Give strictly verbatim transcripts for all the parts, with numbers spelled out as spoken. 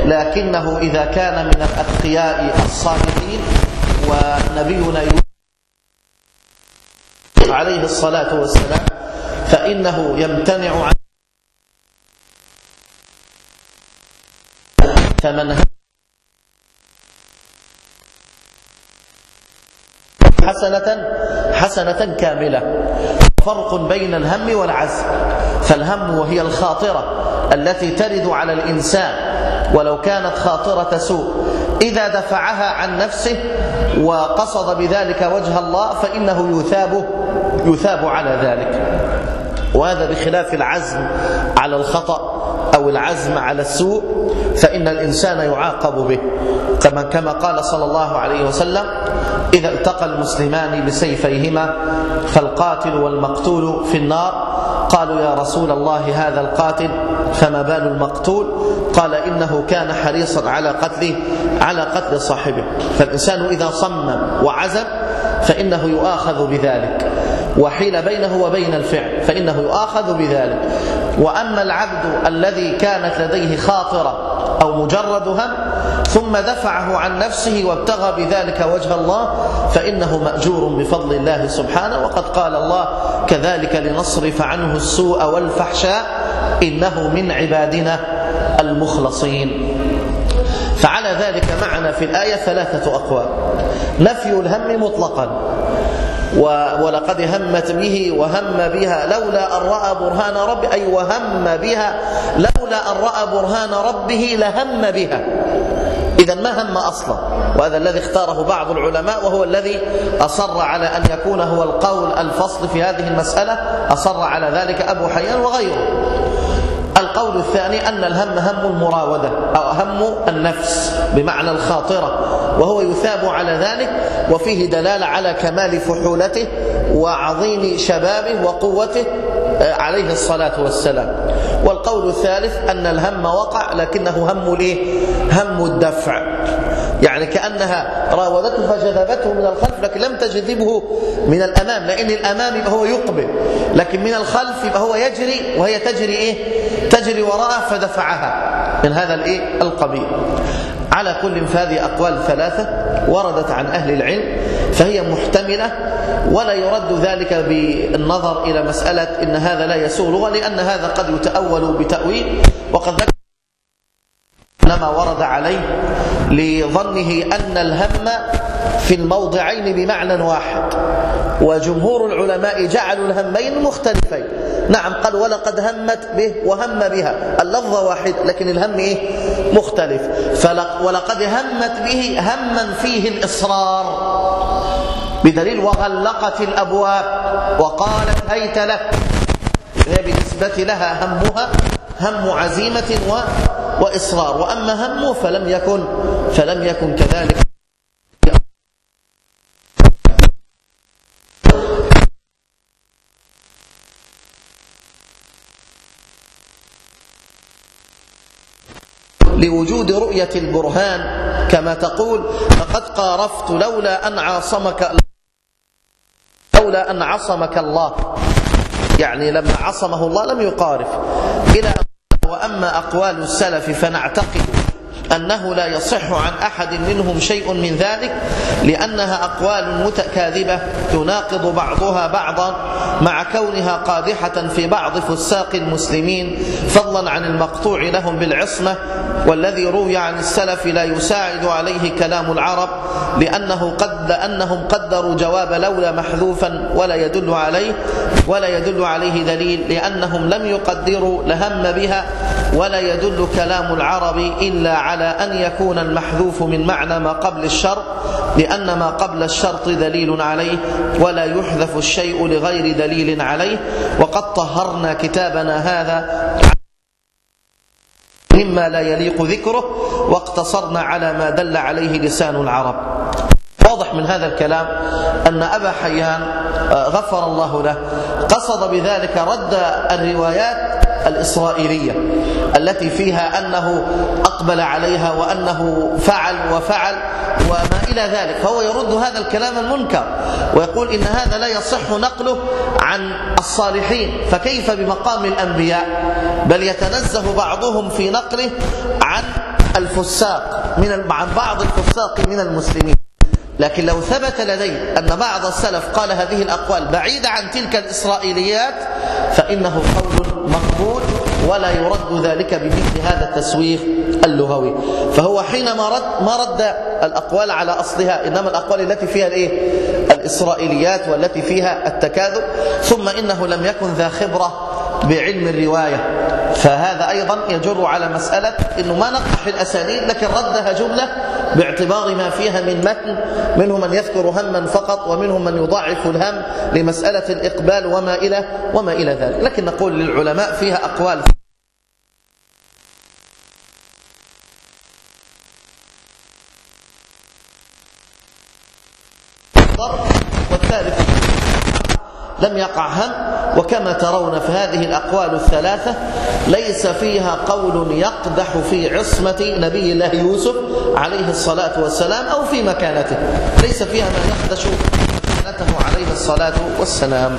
لكنه إذا كان من الأتقياء الصالحين ونبينا عليه الصلاة والسلام فإنه يمتنع عن فمن حسنة حسنة كاملة. فرق بين الهم والعزم، فالهم وهي الخاطرة التي ترد على الإنسان ولو كانت خاطرة سوء، إذا دفعها عن نفسه وقصد بذلك وجه الله فإنه يثاب يثاب على ذلك، وهذا بخلاف العزم على الخطأ أو العزم على السوء فإن الإنسان يعاقب به، كما كما قال صلى الله عليه وسلم: إذا التقى المسلمان بسيفيهما فالقاتل والمقتول في النار. قالوا: يا رسول الله هذا القاتل فما بال المقتول؟ قال: إنه كان حريصا على قتله على قتل صاحبه. فالإنسان إذا صمم وعزم فإنه يؤاخذ بذلك، وحيل بينه وبين الفعل فإنه يؤاخذ بذلك. وأما العبد الذي كانت لديه خاطرة أو مجرد هم ثم دفعه عن نفسه وابتغى بذلك وجه الله فإنه مأجور بفضل الله سبحانه. وقد قال الله: كذلك لنصرف عنه السوء والفحشاء إنه من عبادنا المخلصين. فعلى ذلك معنا في الآية ثلاثة أقوال: نفي الهم مطلقا، ولقد همت به وهم بها لولا أن رأى برهان ربه، أي وهم بها لولا أن رأى برهان ربه لهم بها. إذا ما هم أصلا، وهذا الذي اختاره بعض العلماء وهو الذي أصر على أن يكون هو القول الفصل في هذه المسألة، أصر على ذلك أبو حيان وغيره. القول الثاني أن الهم هم المراودة أو هم النفس بمعنى الخاطرة، وهو يثاب على ذلك، وفيه دلالة على كمال فحولته وعظيم شبابه وقوته عليه الصلاة والسلام. والقول الثالث أن الهم وقع لكنه هم الايه؟ هم الدفع، يعني كأنها راودته فجذبته من الخلف لكن لم تجذبه من الأمام، لأن الأمام يبقى هو يقبل، لكن من الخلف يبقى هو يجري وهي تجري إيه؟ تجري وراءه فدفعها، من هذا الإيه؟ القبيل. على كل فهذه أقوال ثلاثة وردت عن أهل العلم فهي محتملة، ولا يرد ذلك بالنظر إلى مسألة إن هذا لا يسوغ لغة، لأن هذا قد يتأول بتأويل، وقد ذكر ما ورد عليه لظنه أن الهم في الموضعين بمعنى واحد، وجمهور العلماء جعلوا الهمين مختلفين. نعم، قال: ولقد همت به وهم بها، اللفظة واحد لكن الهم إيه؟ مختلف. ولقد همت به هما فيه الإصرار، بدليل وغلقت الأبواب وقالت هيت لك، هي بالنسبة لها همها هم عزيمة و... وإصرار، وأما همه فلم يكن فلم يكن كذلك. لوجود رؤية البرهان كما تقول: لقد قارفت لولا أن عاصمك لولا أن عصمك الله، يعني لما عصمه الله لم يقارف. إلى وأما أقوال السلف فنعتقد أنه لا يصح عن أحد منهم شيء من ذلك، لأنها أقوال متكاذبة تناقض بعضها بعضا، مع كونها قادحة في بعض فساق المسلمين، فضلا عن المقطوع لهم بالعصمة. والذي روي عن السلف لا يساعد عليه كلام العرب، لأنه قد أنهم قدروا جواب لولا محذوفا ولا يدل عليه ولا يدل عليه دليل، لأنهم لم يقدروا لهم بها، ولا يدل كلام العرب إلا على أن يكون المحذوف من معنى ما قبل الشرط، لأن ما قبل الشرط دليل عليه، ولا يحذف الشيء لغير دليل عليه. وقد طهرنا كتابنا هذا مما لا يليق ذكره، واقتصرنا على ما دل عليه لسان العرب. واضح من هذا الكلام أن أبا حيان غفر الله له قصد بذلك رد الروايات الإسرائيلية التي فيها أنه أقبل عليها وأنه فعل وفعل وما إلى ذلك، فهو يرد هذا الكلام المنكر ويقول إن هذا لا يصح نقله عن الصالحين، فكيف بمقام الأنبياء؟ بل يتنزه بعضهم في نقله عن الفساق من عن بعض الفساق من المسلمين، لكن لو ثبت لدي أن بعض السلف قال هذه الأقوال بعيدة عن تلك الإسرائيليات فإنه قول مقبول ولا يرد ذلك بمثل هذا التسويف اللغوي. فهو حينما رد ما رد الأقوال على أصلها، إنما الأقوال التي فيها الإيه؟ الإسرائيليات والتي فيها التكاذب. ثم إنه لم يكن ذا خبرة بعلم الرواية، فهذا أيضا يجر على مسألة إنه ما نقح الأسانيد لكن ردها جملة باعتبار ما فيها من متن، منهم من يذكر هما فقط ومنهم من يضعف الهم لمسألة الإقبال وما إلى وما إلى ذلك. لكن نقول للعلماء فيها أقوال والثالث لم يقع هم. وكما ترون في هذه الأقوال الثلاثة ليس فيها قول يقدح في عصمة نبي الله يوسف عليه الصلاة والسلام أو في مكانته، ليس فيها ما يخدش مكانته عليه الصلاة والسلام.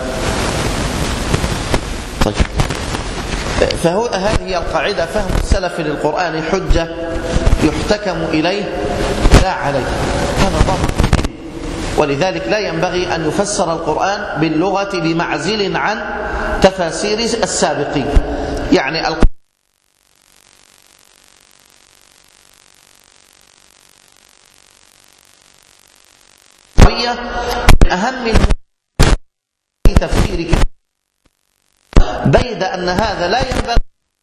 طيب، فهو هذه القاعدة: فهم السلف للقرآن حجة يحتكم إليه لا عليه. هذا ضابط، ولذلك لا ينبغي أن يفسر القرآن باللغة بمعزل عن تفاسير السابقين. يعني القرآن من أهم تفسير بيد أن هذا لا ينبغي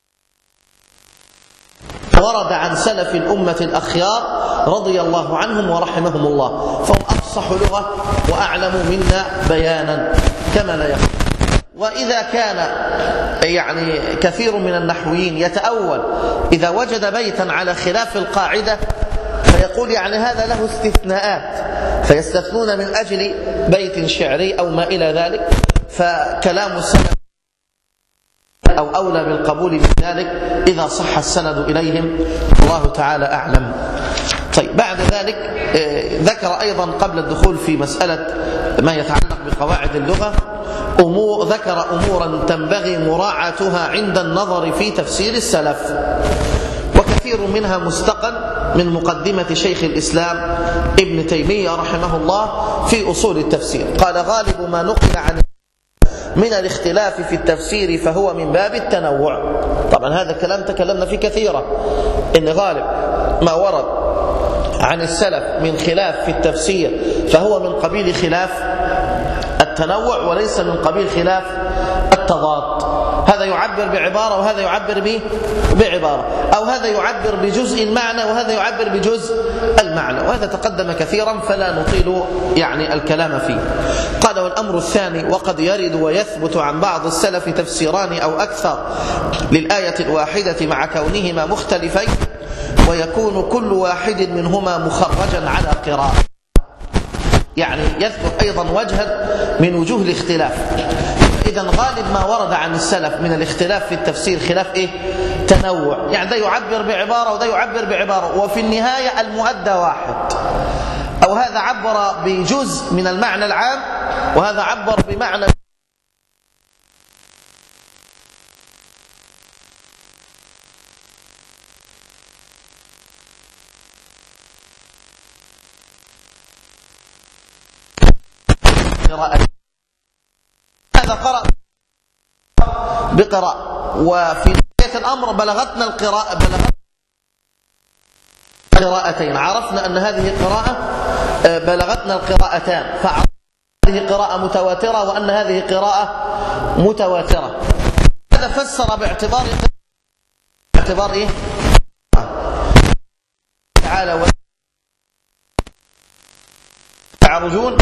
ورد عن سلف الأمة الأخيار رضي الله عنهم ورحمهم الله، فهم أفصح لغة وأعلم منا بيانا كما لا يقول. وإذا كان يعني كثير من النحويين يتأول إذا وجد بيتا على خلاف القاعدة فيقول يعني هذا له استثناءات فيستثنون من أجل بيت شعري أو ما إلى ذلك، فكلام السلف أو أولى بالقبول من ذلك إذا صح السند إليهم، الله تعالى أعلم. طيب، بعد ذلك ذكر أيضا قبل الدخول في مسألة ما يتعلق بقواعد اللغة أمور، ذكر أمورا تنبغي مراعاتها عند النظر في تفسير السلف، وكثير منها مستقل من مقدمة شيخ الإسلام ابن تيمية رحمه الله في أصول التفسير. قال: غالب ما نقل عن من الاختلاف في التفسير فهو من باب التنوع. طبعا هذا الكلام تكلمنا فيه كثيرا، إن غالب ما ورد عن السلف من خلاف في التفسير فهو من قبيل خلاف التنوع وليس من قبيل خلاف التضاد. هذا يعبر بعبارة وهذا يعبر به بعبارة، أو هذا يعبر بجزء المعنى وهذا يعبر بجزء المعنى، وهذا تقدم كثيرا فلا نطيل يعني الكلام فيه. قال: والأمر الثاني: وقد يرد ويثبت عن بعض السلف تفسيران أو أكثر للآية الواحدة مع كونهما مختلفين، ويكون كل واحد منهما مخرجا على قراءة. يعني يذكر أيضا وجها من وجوه الاختلاف. إذن غالب ما ورد عن السلف من الاختلاف في التفسير خلاف إيه؟ تنوع، يعني ده يعبر بعبارة وده يعبر بعبارة، وفي النهاية المؤدى واحد، أو هذا عبر بجزء من المعنى العام وهذا عبر بمعنى هذا قرأ بقراءة. وفي نهاية الأمر بلغتنا القراءة بلغتنا قراءتين، عرفنا أن هذه قراءة بلغتنا القراءتان، فعرفنا هذه قراءة متواترة وأن هذه قراءة متواترة. هذا فسر باعتبار باعتبار إيه؟ تعالى ويعرجون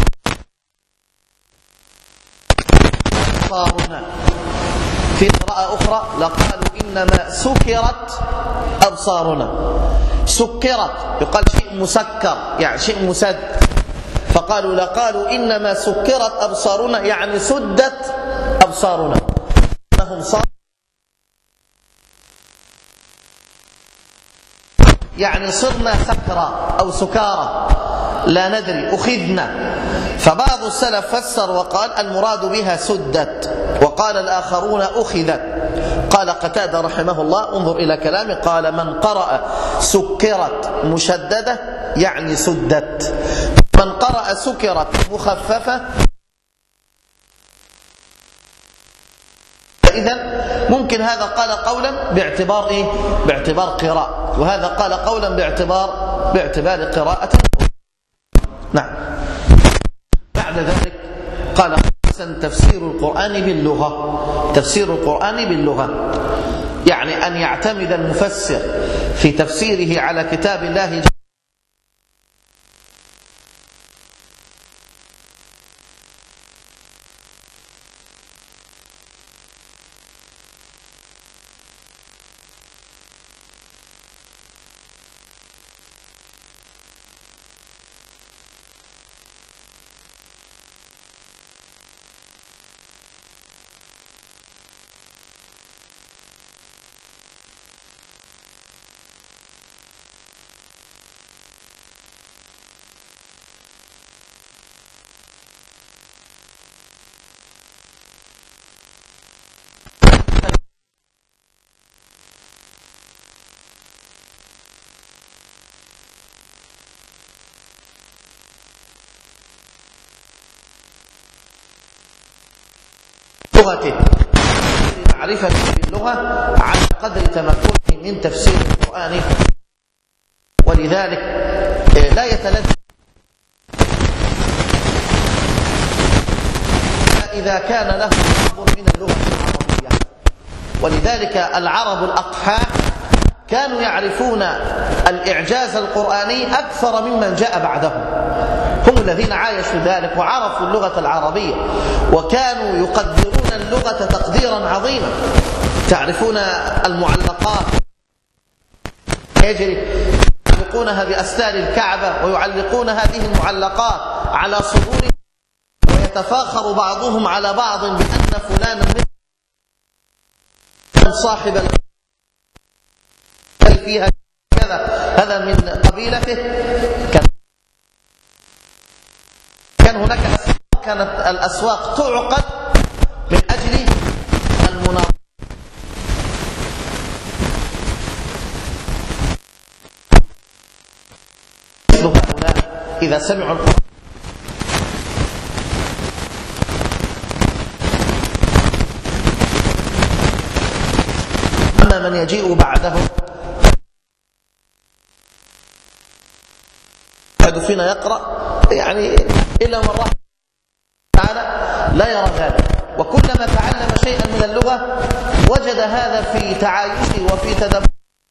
أبصارنا. في قراءة أخرى: لقالوا إنما سكرت أبصارنا. سكرت يقال شيء مسكر، يعني شيء مسد، فقالوا لقالوا إنما سكرت أبصارنا، يعني سدت أبصارنا، أنهم صار يعني صرنا سكرى أو سكارى لا ندري، أخذنا فبعض السلف فسر وقال المراد بها سدت، وقال الآخرون أخذت. قال قتادة رحمه الله، انظر إلى كلامه، قال من قرأ سكرت مشددة يعني سدت، من قرأ سكرت مخففة. فإذا ممكن هذا قال قولا باعتبار إيه؟ باعتبار قراءة، وهذا قال قولا باعتبار باعتبار قراءة. نعم. بعد ذلك قال حسن تفسير القرآن باللغة. تفسير القرآن باللغة يعني أن يعتمد المفسر في تفسيره على كتاب الله لغته، معرفة باللغة على قدر تمكنه من تفسير القرآن. ولذلك لا يتلذذ إذا كان له حظ من اللغة العربية. ولذلك العرب الأقحاء كانوا يعرفون الإعجاز القرآني أكثر ممن جاء بعدهم، هم الذين عايشوا ذلك وعرفوا اللغة العربية، وكانوا يقدرون اللغة تقديرا عظيما. تعرفون المعلقات يجري يعلقونها بأستار الكعبة، ويعلقون هذه المعلقات على صدورهم، ويتفاخر بعضهم على بعض بأن فلانا من صاحب فيها كذا، هذا من قبيلته. كان هناك أسواق، كانت الأسواق تعقد من أجل المناظرة. مثل هؤلاء إذا سمعوا القرآن أما من يجيء بعدهم فينا يقرأ يعني إلا من رحمه تعالى لا يرى ذلك، وكلما تعلم شيئا من اللغة وجد هذا في تعايشه وفي تدبره.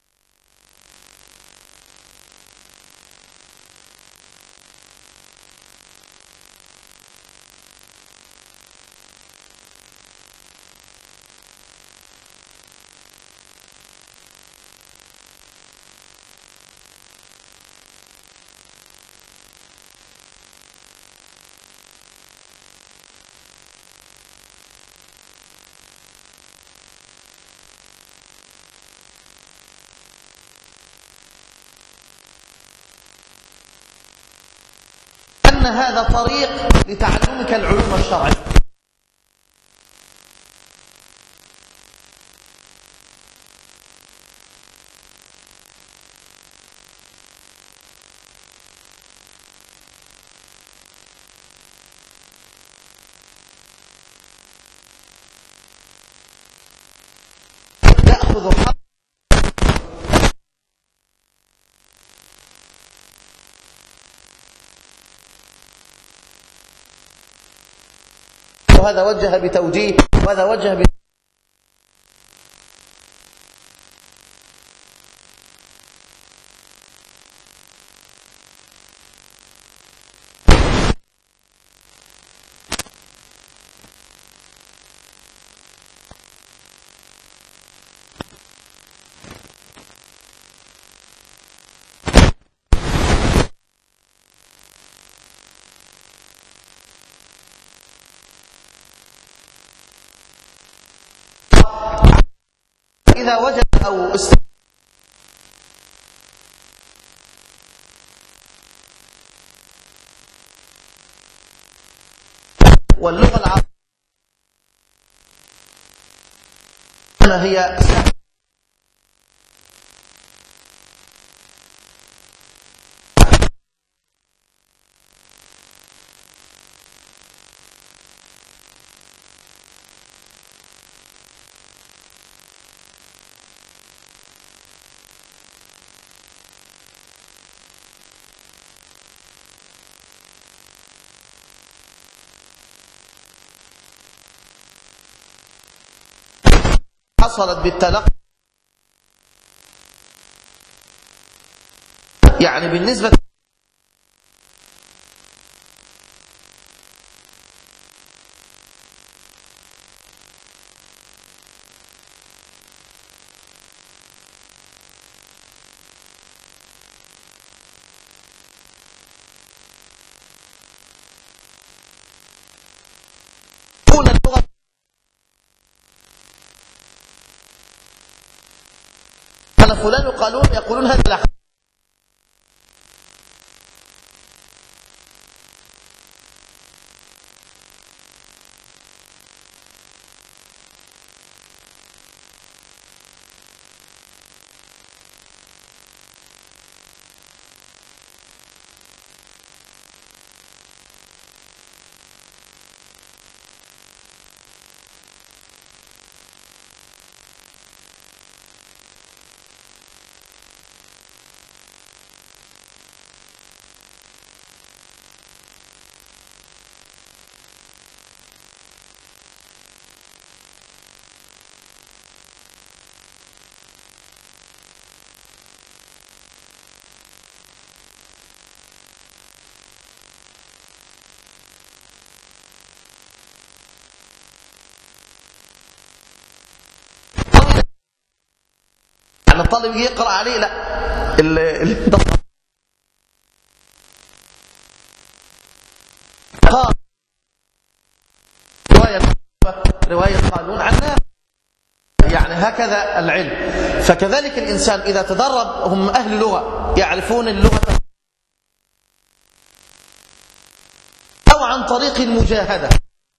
أن هذا طريق لتعلمك العلوم الشرعية. يأخذ حق وهذا وجه بتوجيه وهذا وجه ب... إذا وجد أو است... واللغة العربية هي حصلت بالتلقي، يعني بالنسبة تكون اللغة فلان يقالون يقولون هذا لا يعني الطالب يقرأ عليه لا ال قال رواية رواية قالون عنها، يعني هكذا العلم. فكذلك الإنسان إذا تدرب، هم أهل لغة يعرفون اللغة أو عن طريق المجاهدة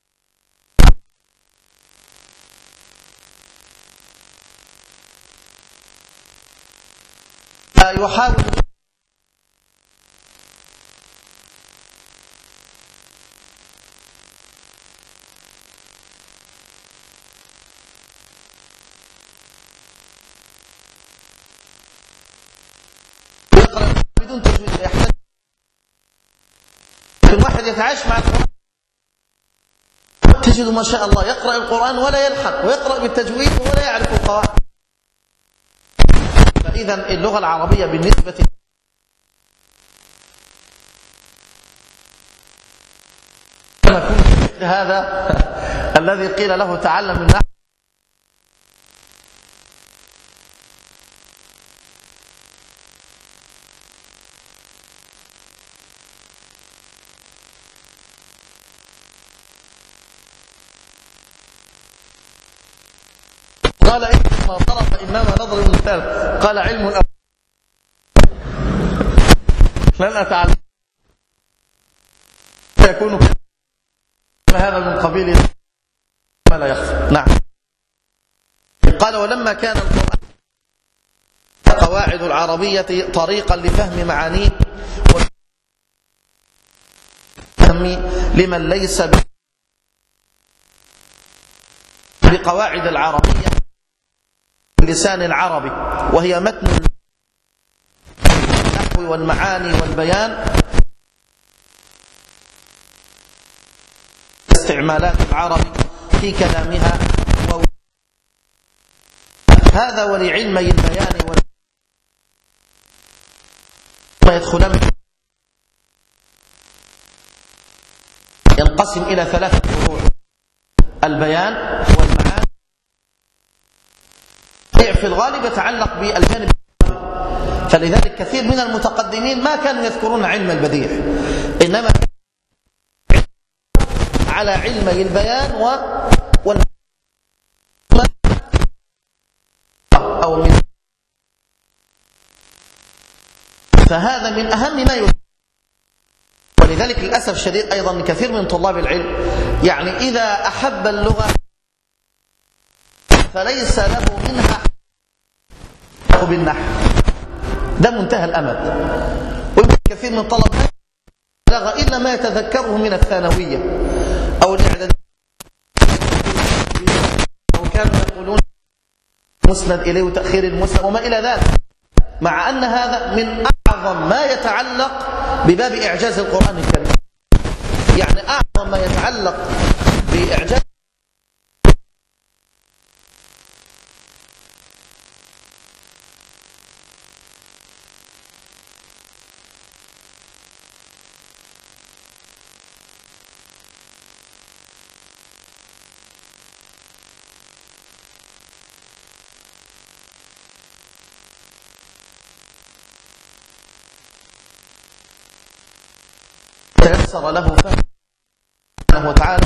يحاول يقرأ بدون تجويد، يحتاج الواحد يتعايش مع القرآن تجد ما شاء الله يقرأ القرآن ولا يلحق، ويقرأ بالتجويد ولا يعرف القواعد. فإذا اللغة العربية بالنسبة هذا الذي قيل له تعلم النحو قال إنما ضرب إنما نضرب المثال، قال علم الأول لن أتعلم يكون هذا من قبيل ما لا يخفى. نعم. قال ولما كان القرآن قواعد العربية طريقا لفهم معانيه وفهم لمن ليس بقواعد العربية اللسان العربي، وهي متن النحو والمعاني والبيان، استعمالات العرب في كلامها، هذا ولعلمي البيان وما يدخلان ينقسم إلى ثلاثة فروع: البيان والمعاني. في الغالب يتعلق بالجانب، فلذلك كثير من المتقدمين ما كانوا يذكرون علم البديع، إنما على علمي البيان و أو من فهذا من أهم ما يذكر. ولذلك للأسف الشديد أيضا من كثير من طلاب العلم يعني إذا أحب اللغة فليس له منها بالنحو، ده منتهى الأمد. وكثير من طلب بلغ إلا ما يتذكره من الثانوية أو الإعدادية، أو كانوا يقولون مسند إليه وتأخير المسند وما إلى ذلك، مع أن هذا من أعظم ما يتعلق بباب إعجاز القرآن الكريم. يعني أعظم ما يتعلق بإعجاز تيسر له فهم سبحانه وتعالى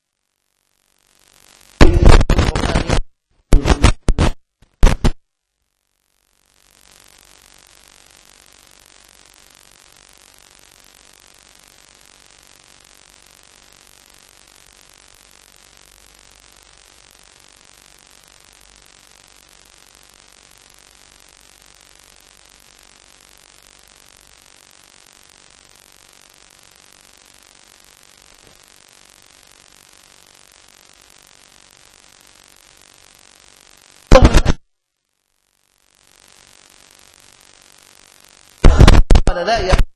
لا يعني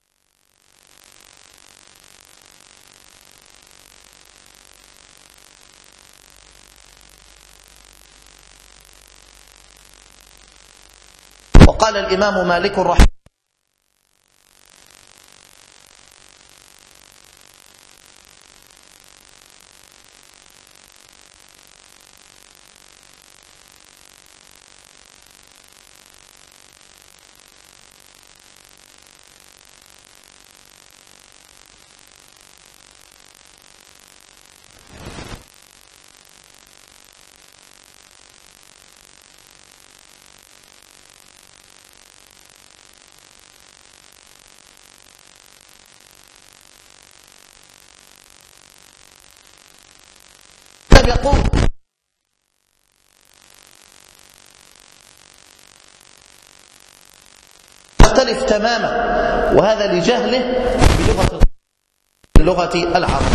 وقال الإمام مالك رحمه يقول يختلف تماما، وهذا لجهله بلغة اللغة العرب.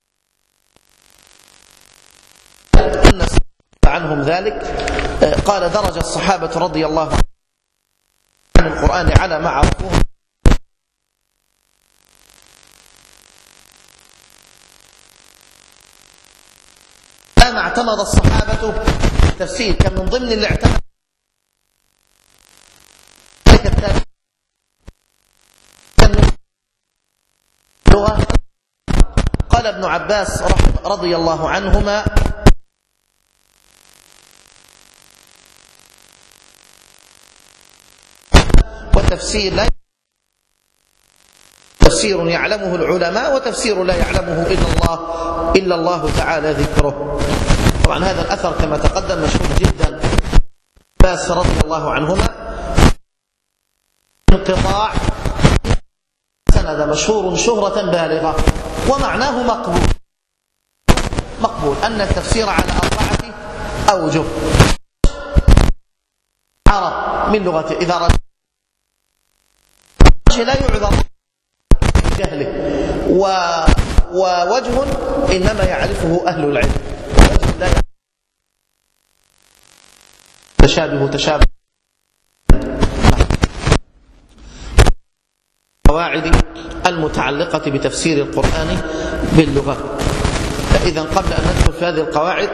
أن عنهم ذلك قال درج الصحابة رضي الله عنهم عن القرآن على ما عرفوه ما اعتمد الصحابة التفسير، كان من ضمن اللي اعتمد اللغة. قال ابن عباس رضي الله عنهما والتفسير لا تفسير يعلمه العلماء وتفسير لا يعلمه إلا الله إلا الله تعالى ذكره. طبعا هذا الأثر كما تقدم مشهور جدا عباس رضي الله عنهما، انقطاع سند مشهور شهرة بالغة، ومعناه مقبول مقبول أن التفسير على أربعة أوجه. عرب من لغة إذا رجل لا يعذر جهله، ووجه إنما يعرفه أهل العلم، ووجه لا يعرفه تشابه تشابه. قواعد المتعلقة بتفسير القرآن باللغة. إذن قبل أن ندخل في هذه القواعد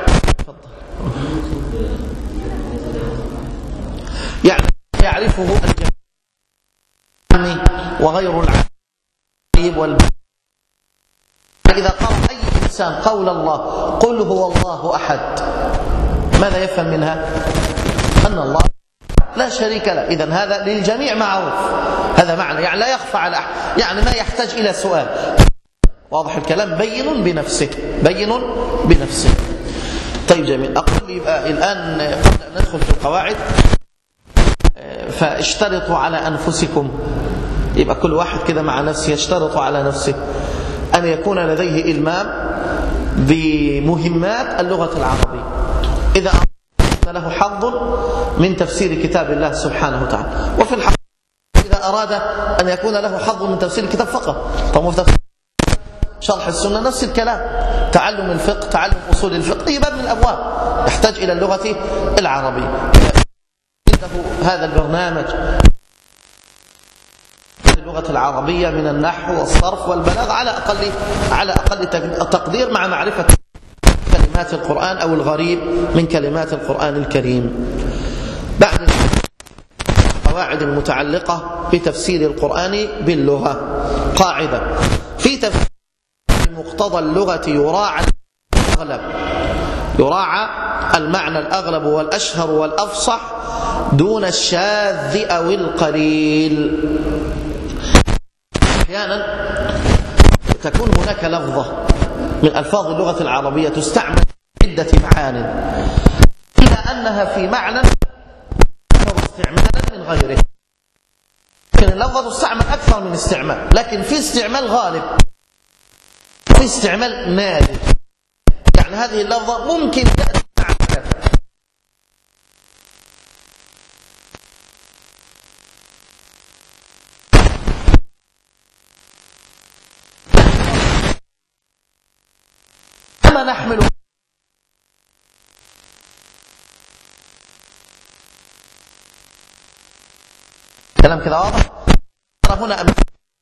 يعني يعرفه الجميع وغير العالم والبعيد. إذا قرأ أي إنسان قول الله قل هو الله أحد، ماذا يفهم منها؟ أن الله لا شريك له. إذن هذا للجميع معروف، هذا معنى يعني لا يخفى على أحد، يعني ما يحتاج إلى سؤال. واضح الكلام؟ بين بنفسه بين بنفسه. طيب جميل. أقول يبقى الآن قبل أن ندخل في القواعد فاشترطوا على أنفسكم، يبقى كل واحد كده مع نفسه يشترط على نفسه أن يكون لديه إلمام بمهمات اللغة العربية إذا أراد له حظ من تفسير كتاب الله سبحانه وتعالى. وفي الحقيقة إذا أراد أن يكون له حظ من تفسير الكتاب فقط، طب في شرح السنة نفس الكلام، تعلم الفقه، تعلم أصول الفقه، أي باب من الأبواب يحتاج إلى اللغة العربية. عنده هذا البرنامج اللغة العربية من النحو والصرف والبلاغ على أقل على أقل تقدير، مع معرفة كلمات القرآن أو الغريب من كلمات القرآن الكريم. بعد القواعد المتعلقة بتفسير القرآن باللغة، قاعدة: في تفسير مقتضى اللغة يراعى الأغلب يراعى المعنى الأغلب والأشهر والأفصح دون الشاذ أو القليل. أحيانا تكون هناك لفظة من ألفاظ اللغة العربية تستعمل عدة معان، إلا أنها في معنى استعمالا من غيره. لكن اللفظة تستعمل أكثر من استعمال، لكن في استعمال غالب، في استعمال نادر. يعني هذه اللفظة ممكن تأتي مع كذا، أما نحمل كلام كذا واضح. ترى هنا أمثلة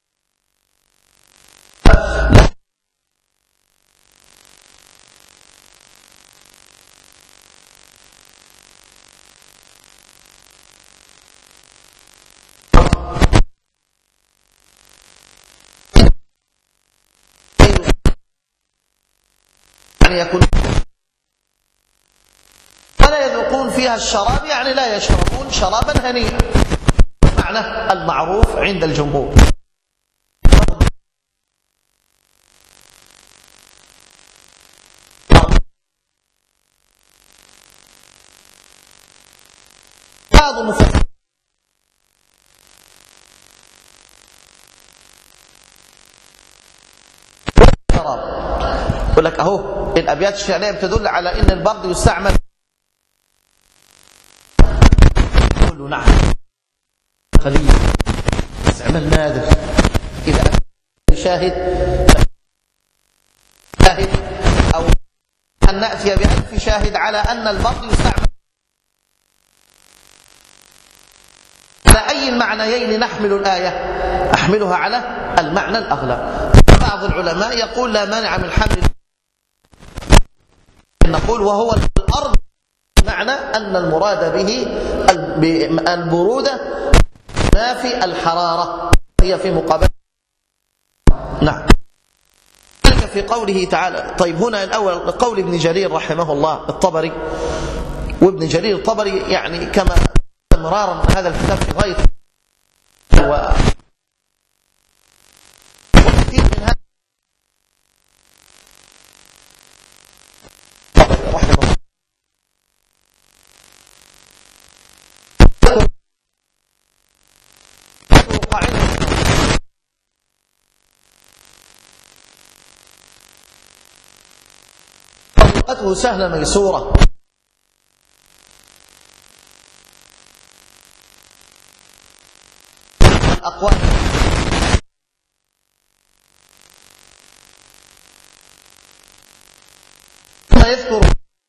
يكون ولا يذوقون فيها الشراب، يعني لا يشربون شرابا هنيئا، معنى المعروف عند الجمهور. بعض المفسرين يقول لك اهو الابيات الشعريه بتدل على ان البرد يستعمل. يقول له نعم قليل، استعمال نادر. اذا شاهد شاهد او ان ناتي بألف شاهد على ان البرد يستعمل، على اي المعنيين نحمل الايه؟ احملها على المعنى الاغلب. بعض العلماء يقول لا مانع من حمل، نقول وهو الأرض، معنى أن المراد به البرودة نافي الحرارة، هي في مقابل. نعم. في قوله تعالى. طيب هنا الأول قول ابن جرير رحمه الله الطبري، وابن جرير الطبري يعني كما مرارا هذا الكتاب في غاية و وكثير من هذا طريقته سهلة ميسورة، الأقوال ثم يذكر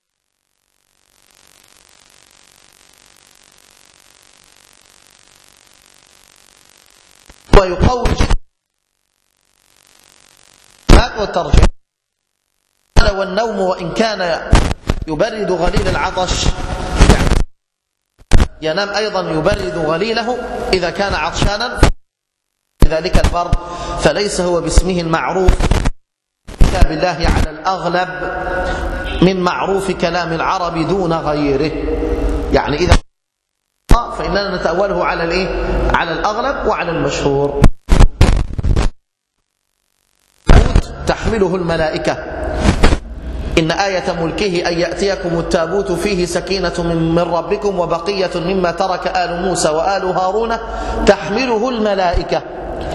ويقوي والترجمة. والنوم وإن كان يبرد غليل العطش، ينام أيضا يبرد غليله إذا كان عطشانا، لذلك البرد فليس هو باسمه المعروف كتاب الله على الأغلب من معروف كلام العرب دون غيره. يعني إذا فإننا نتأوله على الإيه؟ على الأغلب وعلى المشهور. تحمله الملائكة، إن آية ملكه أن يأتيكم التابوت فيه سكينة من ربكم وبقية مما ترك آل موسى وآل هارون تحمله الملائكة.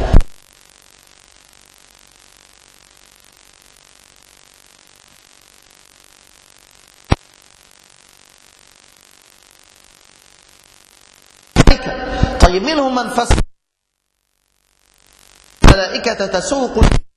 طيب منهم من فسر الملائكة تسوق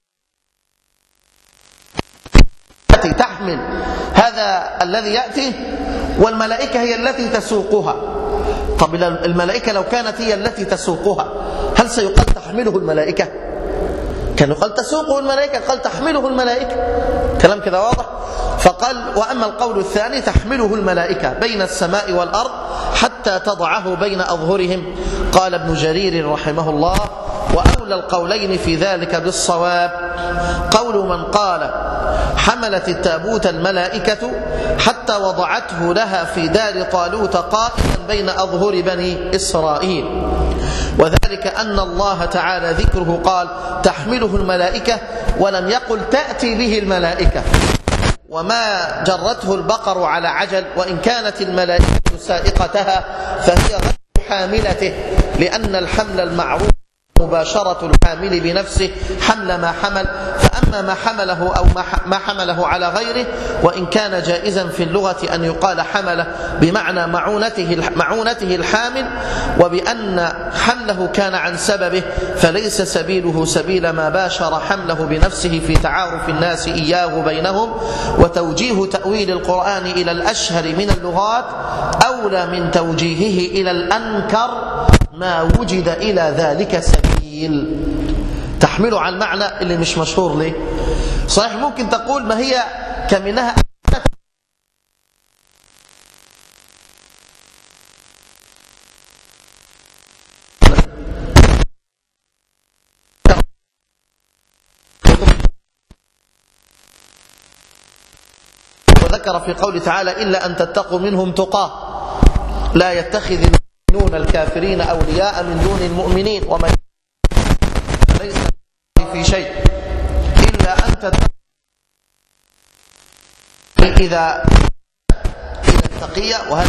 تحمل هذا الذي يأتي، والملائكة هي التي تسوقها. طب الملائكة لو كانت هي التي تسوقها هل سيقال تحمله الملائكة؟ كان يقال تسوقه الملائكة، قال تحمله الملائكة. كلام كده واضح. فقال وأما القول الثاني تحمله الملائكة بين السماء والأرض حتى تضعه بين أظهرهم. قال ابن جرير رحمه الله وأولى القولين في ذلك بالصواب قول من قال حملت التابوت الملائكة حتى وضعته لها في دار طالوت قائما بين أظهر بني إسرائيل، وذلك أن الله تعالى ذكره قال تحمله الملائكة ولم يقل تأتي به الملائكة، وما جرته البقر على عجل وإن كانت الملائكة سائقتها فهي غير حاملته، لأن الحمل المعروف مباشرة الحامل بنفسه حمل ما حمل، فأما ما حمله أو ما حمله على غيره وإن كان جائزا في اللغة أن يقال حمله بمعنى معونته معونته الحامل، وبأن حمله كان عن سببه فليس سبيله سبيل ما باشر حمله بنفسه في تعارف الناس إياه بينهم. وتوجيه تأويل القرآن إلى الأشهر من اللغات أولى من توجيهه إلى الأنكر ما وجد إلى ذلك سبيل. تحمله على المعنى اللي مش مشهور ليه. صحيح ممكن تقول ما هي كمنها وذكر في قول تعالى إلا أن تتقوا منهم تقاه لا يتخذ المؤمنون الكافرين أولياء من دون المؤمنين ومن ليس في شيء إلا أن تتقوا إذا التقية وهذا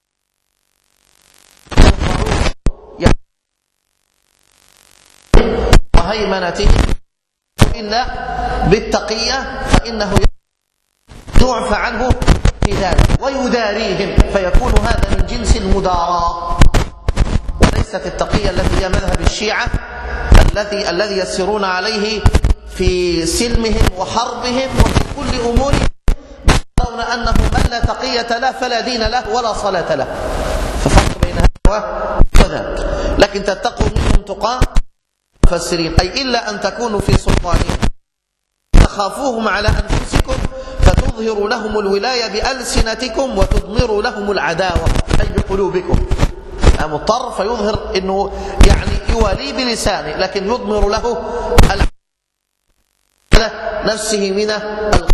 وهيمنته إلا بالتقية فإنه يعفى عنه في ذلك ويداريهم فيكون هذا من جنس المداراة، وليست التقية التي هي مذهب الشيعة الذي الذي يسيرون عليه في سلمهم وحربهم وفي كل أمورهم، يرون أنه من لا تقية له فلا دين له ولا صلاة له. ففرق بين هذا وذاك. لكن تتقوا منهم تقاه مفسرين أي إلا أن تكونوا في سلطانهم تخافوهم على أنفسكم فتظهروا لهم الولاية بألسنتكم وتضمروا لهم العداوة أي بقلوبكم. مضطر فيظهر أنه يعني يوالي بلسانه لكن يضمر له نفسه من الغ...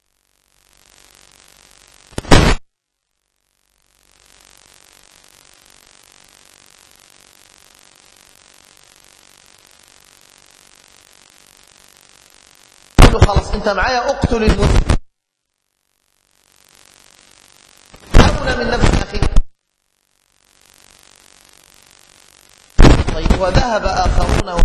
خلاص انت معايا اقتل المسلم أولى من نفس أخيه. طيب وذهب آخرون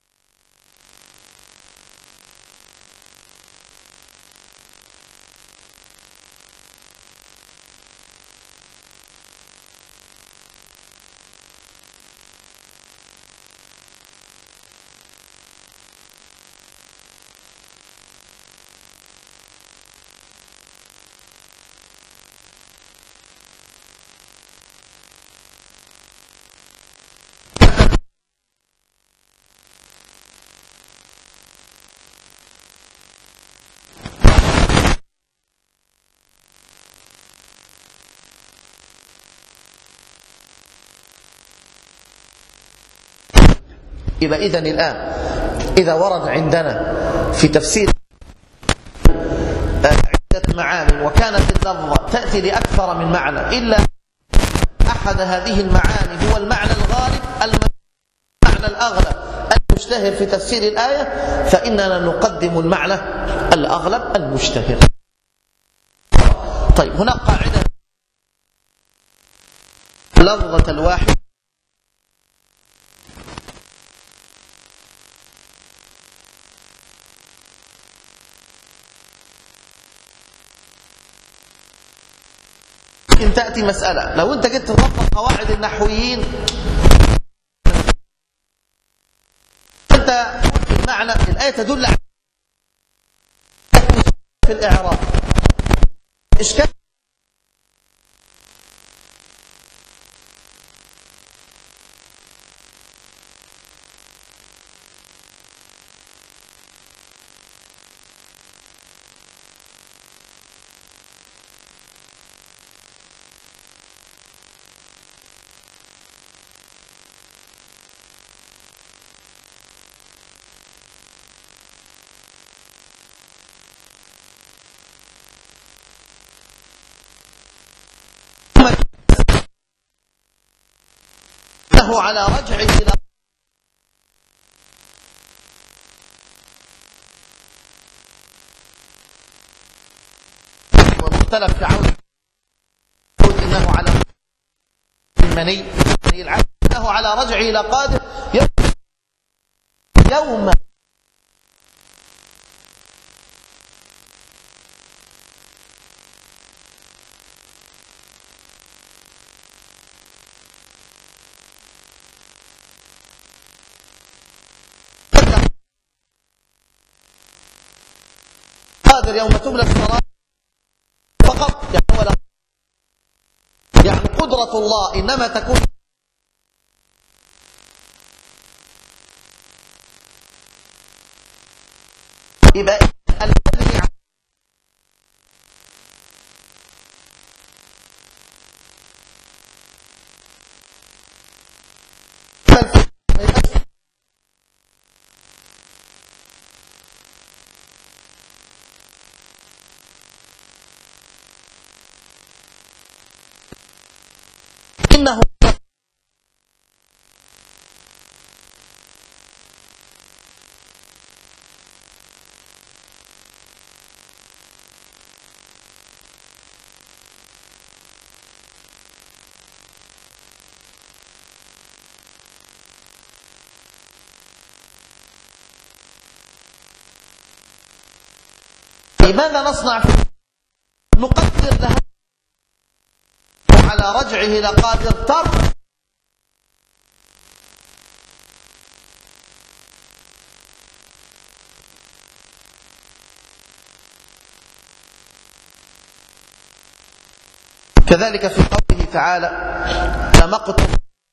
يبقى إذن الآن إذا ورد عندنا في تفسير عدة معاني وكانت اللفظة تأتي لأكثر من معنى إلا أحد هذه المعاني هو المعنى الغالب المعنى الأغلب المشتهر في تفسير الآية فإننا نقدم المعنى الأغلب المشتهر. طيب هناك قاعدة لفظة الواحد تأتي مسألة لو أنت جيت تطبق قواعد النحويين حتى في المعنى الآية تدل على في الإعراب إشكال على رجعه إلى ومختلف في عود إنه على المني العبد إنه على رجعه إلى قادر يوم قادر يوم تبلى السرائر فقط يعني, ولا يعني قدرة الله إنما تكون يبقى الذي إنه ماذا نصنع فيه؟ نقدر لها على رجعه لقادر ترك كذلك في قوله تعالى لمقت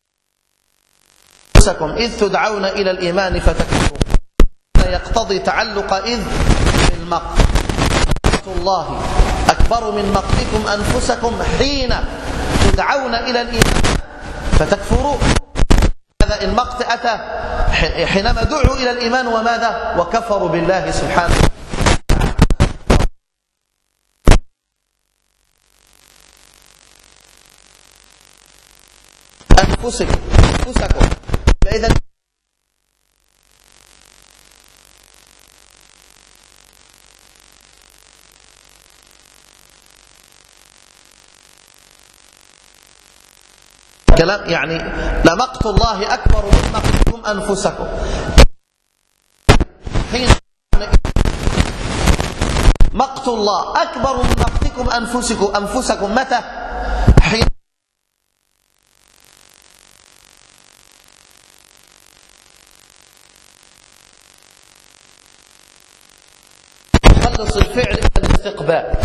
أنفسكم إذ تدعون إلى الإيمان فتكفرون يقتضي تعلق إذ بالمقت الله أكبر من مقتكم أنفسكم حين تدعون إلى الإيمان فتكفرون. هذا المقت أتى حينما دعوا إلى الإيمان وماذا وكفروا بالله سبحانه أنفسكم أنفسكم فإذا كلام يعني لمقت الله أكبر من مقتكم أنفسكم حين مقت الله أكبر من مقتكم أنفسكم أنفسكم متى حين يخلص الفعل إلى الاستقبال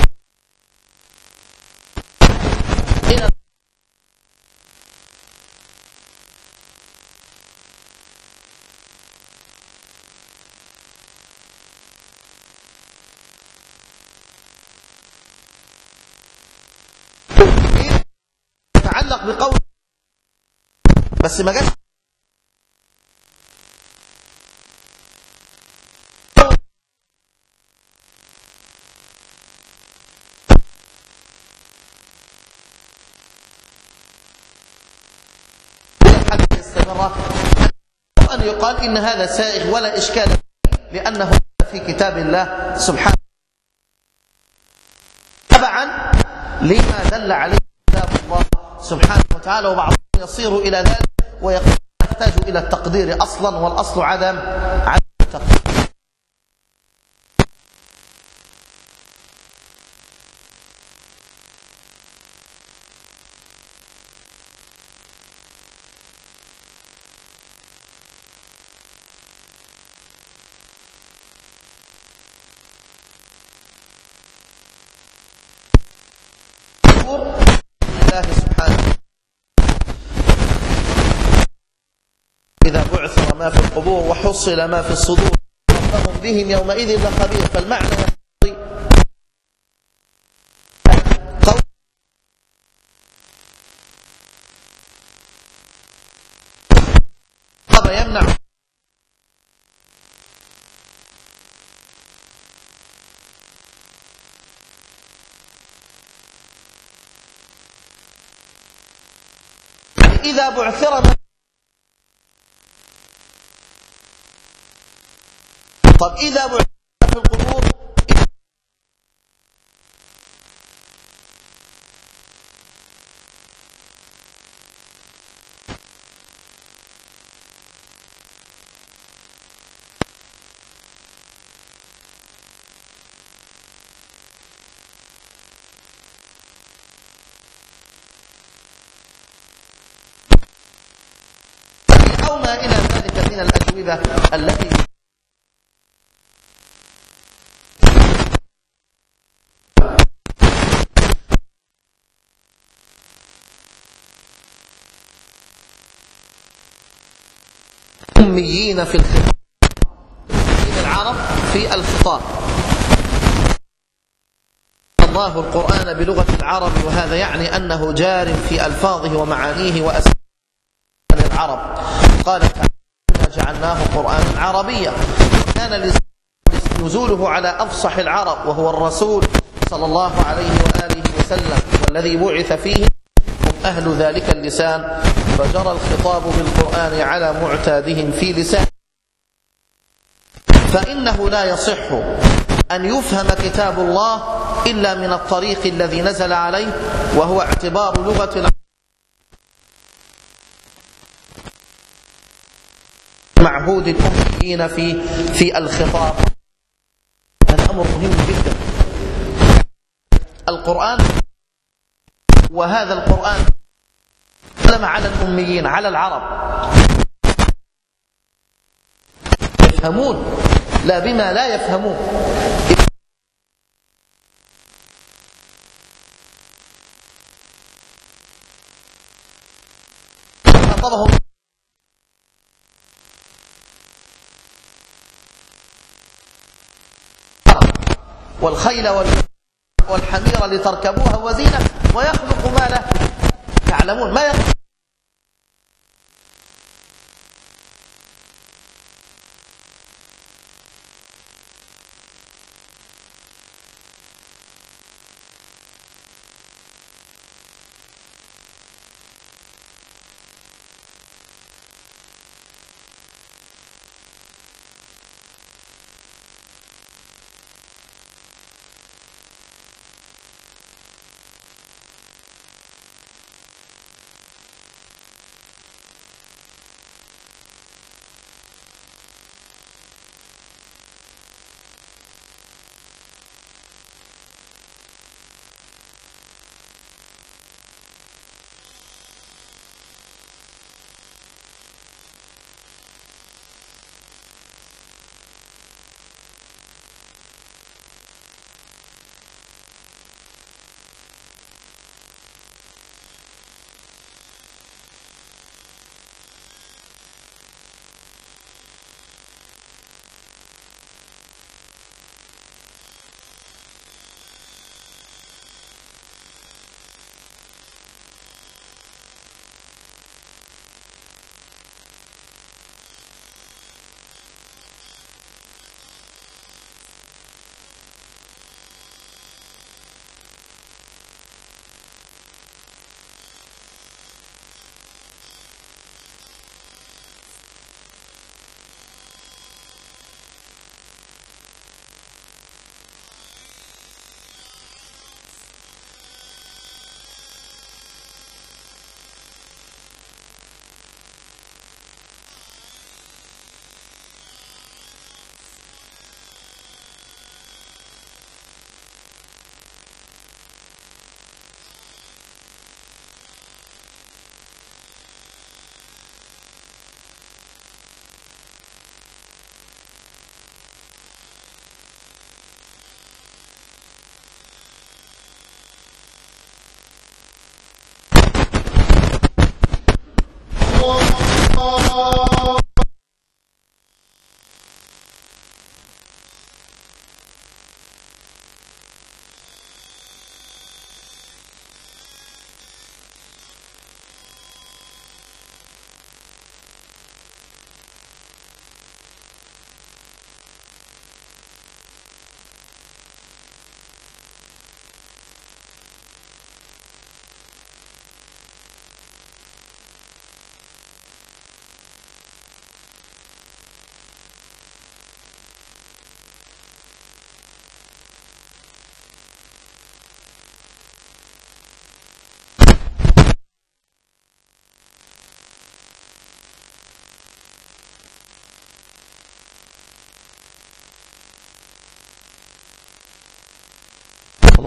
يتعلق بقول بس ما جاش أن يقال إن هذا سائغ ولا إشكال لأنه في كتاب الله سبحانه تبعا لما دل عليه كتاب الله سبحانه وتعالى وبعضهم يصير إلى ذلك ويقول يحتاج إلى التقدير أصلا والأصل عدم عدم التقدير. القبور الله سبحانه إذا بعثر ما في القبور وحصل ما في الصدور ربهم بهم يومئذ لخبير. فالمعنى يمنع إذا بعثر ما طب إذا بعثر في القبور أو ما إلى ذلك من الأجوبة التي أميين في الخطاب العرب في الخطاب الله القرآن بلغة العرب، وهذا يعني أنه جار في ألفاظه ومعانيه وأسماء العرب. قال تعالى جعلناه قرآنا عربيا، كان نزوله على أفصح العرب وهو الرسول صلى الله عليه وآله وسلم، والذي بعث فيه هم أهل ذلك اللسان، فجرى الخطاب بالقرآن على معتادهم في لسان. فإنه لا يصح أن يفهم كتاب الله إلا من الطريق الذي نزل عليه، وهو اعتبار لغة العرب معهود الأميين في في الخطاب. هذا أمر مهم جدا. القرآن وهذا القرآن تكلم على الأميين، على العرب يفهمون لا بما لا يفهمون. خاطبهم والخيل والحمير لتركبوها وزينة ويخلق ما لا تعلمون. ما يخلق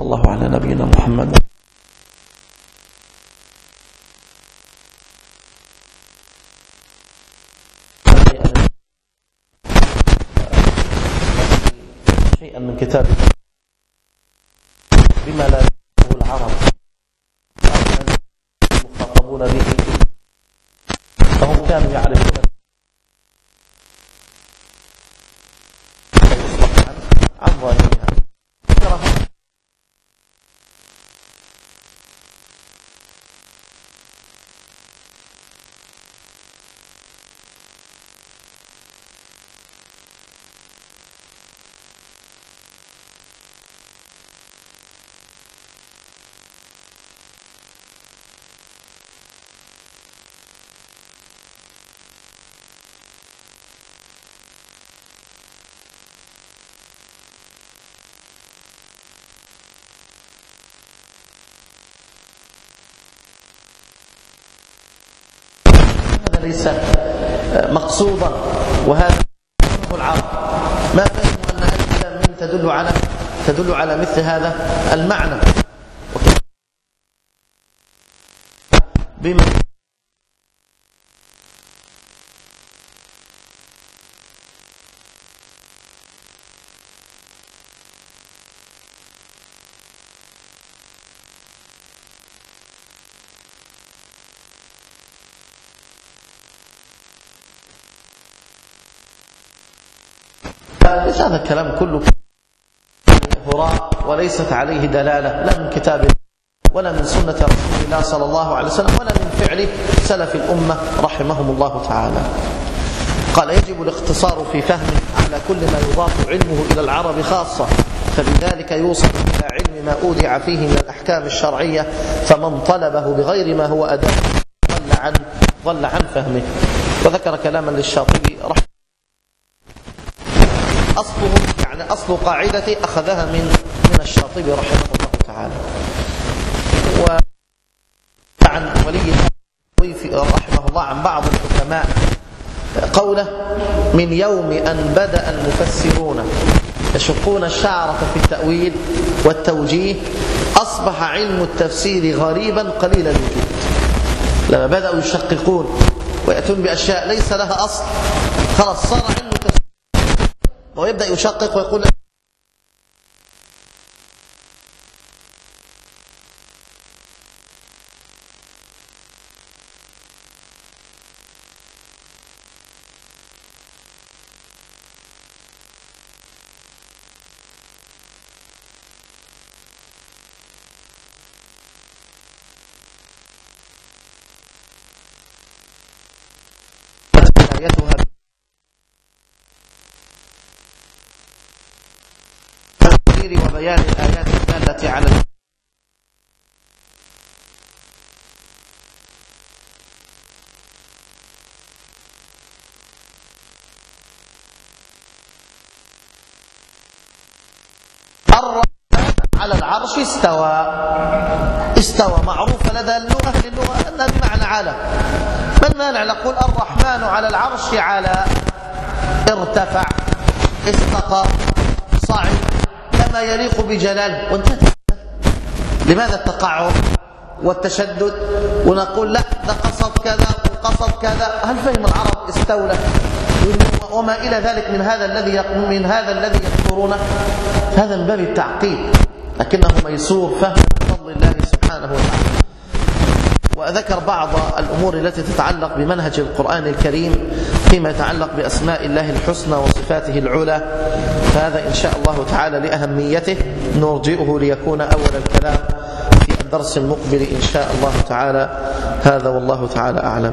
الله على نبينا محمد. شيئا من كتاب بما لا يعرفه العرب المخاطبون به، فهم كانوا يعرفون عن ظاهرها. ليس مقصودا، وهذا هو العرب ما فهموا أن ألف لام ميم تدل على تدل على مثل هذا المعنى. بما ليس هذا الكلام كله هراء وليست عليه دلالة لا من كتاب ولا من سنة رسول الله صلى الله عليه وسلم ولا من فعل سلف الأمة رحمهم الله تعالى. قال يجب الاختصار في فهمه على كل ما يضاف علمه إلى العرب خاصة، فبذلك يوصل إلى علم ما أودع فيه من الأحكام الشرعية، فمن طلبه بغير ما هو أداة ضل عن ضل عن فهمه. وذكر كلاما للشاطبي رحمه أصله يعني أصل قاعدة أخذها من من الشاطبي رحمه الله تعالى. وعن ولي رحمه الله عن بعض الحكماء قوله: من يوم أن بدأ المفسرون يشقون الشعرة في التأويل والتوجيه أصبح علم التفسير غريبا قليل الوجود. لما بدأوا يشققون ويأتون بأشياء ليس لها أصل، خلاص صار علم التفسير ويبدأ يشقق ويقول آياتها وبيان الآيات الدالة على الرحمن على العرش استوى. استوى معروف لدى اللغة للغة أنها بمعنى على. ما المانع نقول الرحمن على العرش على، ارتفع، استقر، صعد كما يليق بجلاله وانتهت. لماذا التقعر والتشدد ونقول لا ده قصد كذا وقصد كذا؟ هل فهم العرب استولى وما إلى ذلك من هذا الذي من هذا الذي يذكرونه؟ هذا من باب التعقيد، لكنه ميسور فهم بفضل الله سبحانه وتعالى. وذكر بعض الأمور التي تتعلق بمنهج القرآن الكريم فيما يتعلق بأسماء الله الحسنى وصفاته العلى، فهذا إن شاء الله تعالى لأهميته نرجئه ليكون أول الكلام في الدرس المقبل إن شاء الله تعالى. هذا والله تعالى أعلم.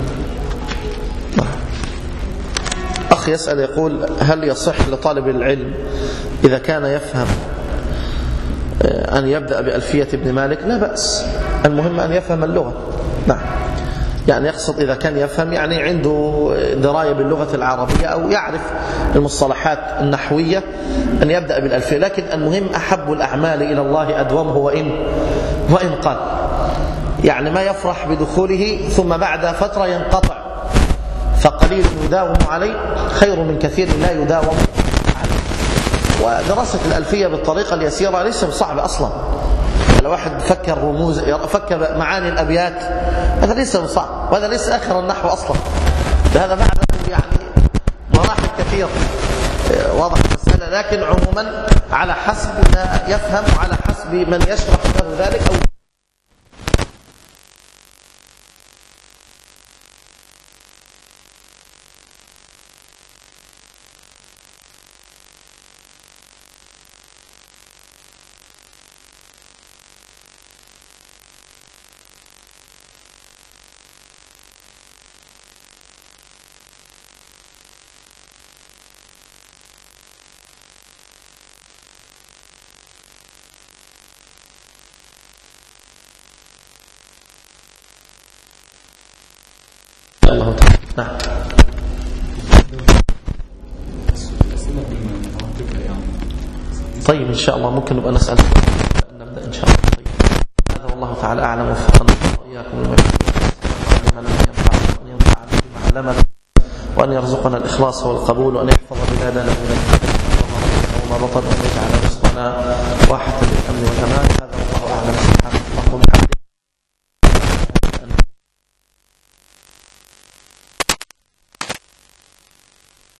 أخ يسأل يقول: هل يصح لطالب العلم إذا كان يفهم أن يبدأ بألفية ابن مالك؟ لا بأس، المهم أن يفهم اللغة. نعم، يعني يقصد إذا كان يفهم يعني عنده دراية باللغة العربية أو يعرف المصطلحات النحوية أن يبدأ بالألفية، لكن المهم أحب الأعمال إلى الله أدومه وإن وإن قل، يعني ما يفرح بدخوله ثم بعد فترة ينقطع، فقليل يداوم عليه خير من كثير لا يداوم عليه. ودراسة الألفية بالطريقة اليسيرة ليس بصعب أصلا. لو واحد فكر رموز فكر معاني الأبيات هذا ليس بصعب، وهذا ليس آخر النحو أصلا، هذا بعد يعني مراحل كثيرة. واضح المسألة، لكن عموما على حسب ما يفهم وعلى حسب من يشرح له ذلك. أو الله تعالى. نعم. طيب إن شاء الله ممكن نبقى نسأل نبدأ إن شاء الله. طيب هذا والله تعالى أعلم، وفقنا وإياكم لما وأن ينفع بما علمنا، وأن يرزقنا الإخلاص والقبول، وأن يحفظ بلادنا من الفتن وما بطن، وأن يجعل رزقنا واحة للأمن والأمان. هذا